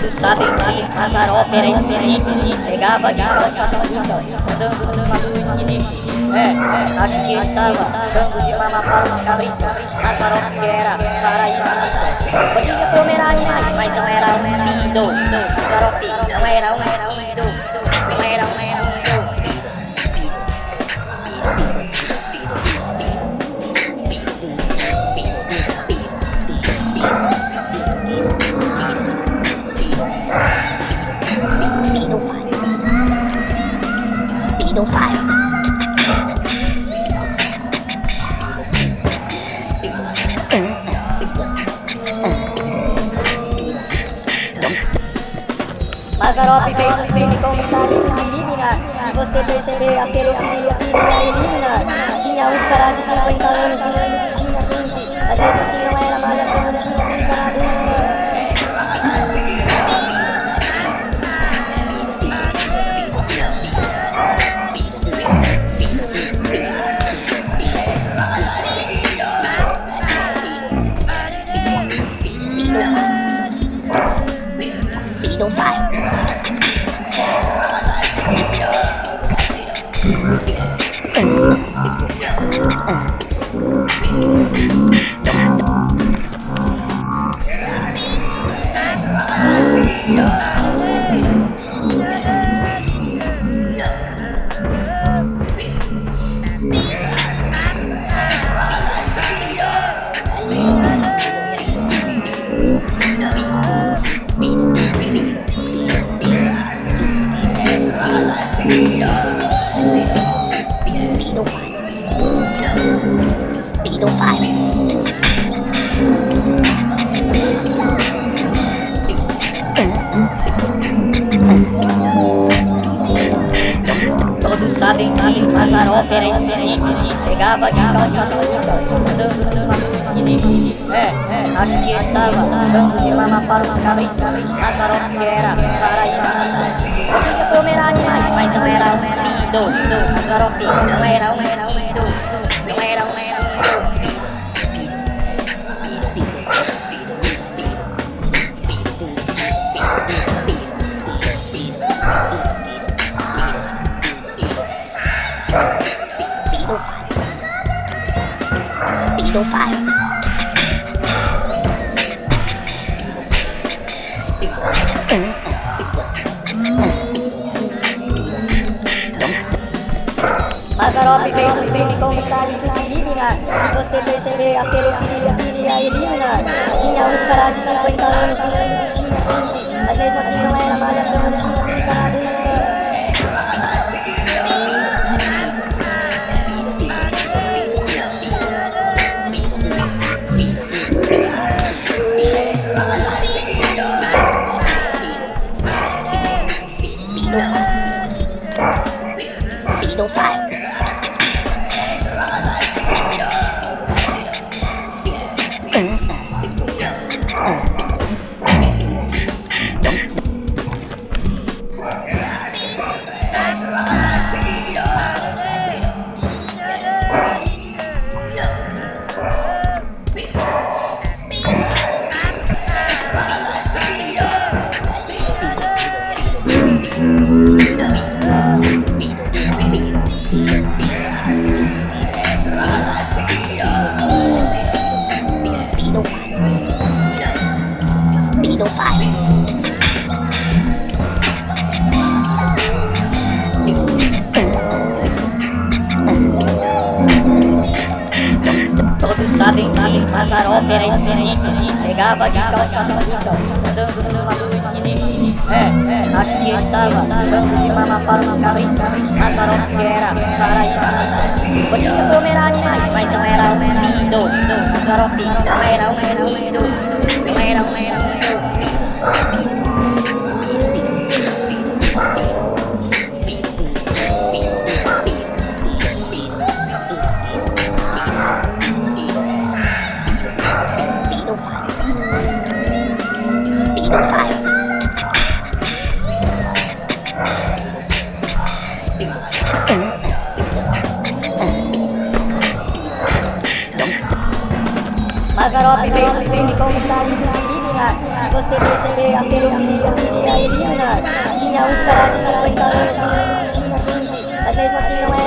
Todos sabem que Mazzaropi era experiente, pegava de calça curta, andando numa luz esquisita. Acho que ele estava dando de mamar para os cabritos. Mazzaropi era paraíso. Podia comer animais, mas não era um indo. Mazzaropi não era um indo, não era um indo. Mazzaropi fez um crime com metade subliminar. Se você perceber a pedofilia que iria eliminar, tinha uns caras de 50 anos e tinha 15. Mas mesmo assim não era malhação, não tinha brincadeira. Todos sabem que Mazzaropi era experiente, pegava de calça curta, andando numa luz esquisita. Acho que ele estava dando de mamar para os cabritos. Mazzaropi era paraíso. Podia comer animais, mas não era um indo. Mazzaropi não era um indo, não era um indo. Mazzaropi fez um crime com metade subliminar. Se você perceber a pedofilia que iria eliminar, tinha uns caras de 50 anos e tinha 15. Mas mesmo assim não era malhação, não tinha brincadeira. Todos sabem que Mazzaropi era experiente, pegava de calça curta, andando numa luz esquisita. Acho que ele estava dando de mamar para os cabritos. Mazzaropi era paraíso. Podia comer animais, mas não era um indo. Mazzaropi não era um indo, não era um indo. Mazzaropi fez um crime com metade subliminar. popular. Se você perceber, a pedofilia queria eliminar. Tinha uns caras de 50 anos, tinha 15, mas mesmo assim não